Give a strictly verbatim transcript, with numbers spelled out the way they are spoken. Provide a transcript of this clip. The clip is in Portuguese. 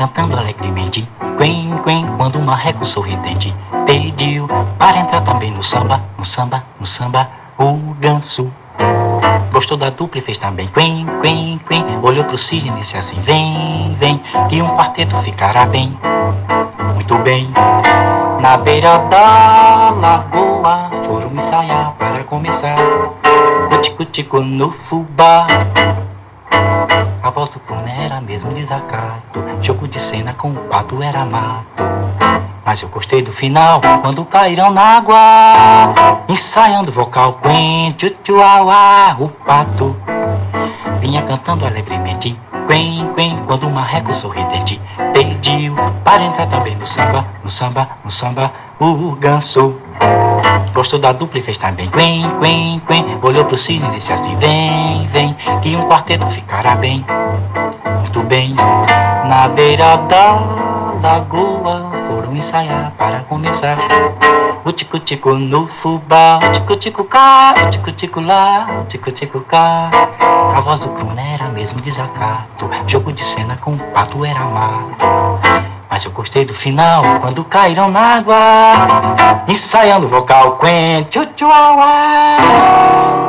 cantando alegremente. Quen, quen, quando o marreco sorridente pediu para entrar também no samba, no samba, no samba, o ganso. Gostou da dupla e fez também quen, quen, quen. Olhou pro cisne e disse assim: vem, vem, que um quarteto ficará bem, muito bem. Na beira da lagoa foram ensaiar para começar o tico-tico no fubá. A voz do Puna era mesmo desacato, jogo de cena com o pato era mato. Mas eu gostei do final, quando caíram na água, ensaiando vocal, quen, tchutchuauá, o pato vinha cantando alegremente. Quen, quen, quando o marreco sorridente pediu para entrar também no samba, no samba, no samba, o ganso. Gostou da dupla e fez também quen, quen, quen. Olhou pro cisne e disse assim: vem, vem, que um quarteto ficará bem, muito bem. Na beira da lagoa foram ensaiar para começar o tico-tico no fubá, o tico-tico cá, o tico-tico lá, o tico-tico cá. A voz do Puna era mesmo desacato, jogo de cena com o pato era mato. Mas eu gostei do final, quando caíram na água, ensaiando o vocal, quen, tchutchuauá.